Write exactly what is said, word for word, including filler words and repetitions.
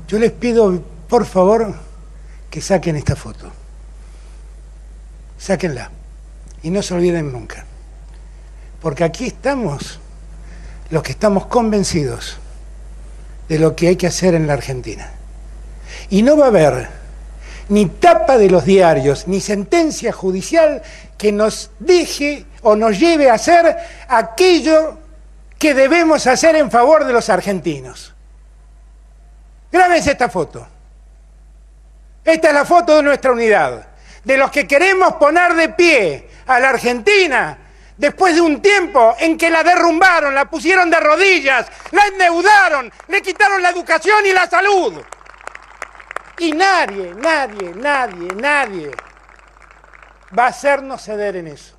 Yo les pido, por favor, que saquen esta foto. Sáquenla. Y no se olviden nunca. Porque aquí estamos los que estamos convencidos de lo que hay que hacer en la Argentina. Y no va a haber ni tapa de los diarios, ni sentencia judicial que nos deje o nos lleve a hacer aquello que debemos hacer en favor de los argentinos. Grábense esta foto. Esta es la foto de nuestra unidad, de los que queremos poner de pie a la Argentina después de un tiempo en que la derrumbaron, la pusieron de rodillas, la endeudaron, le quitaron la educación y la salud. Y nadie, nadie, nadie, nadie va a hacernos ceder en eso.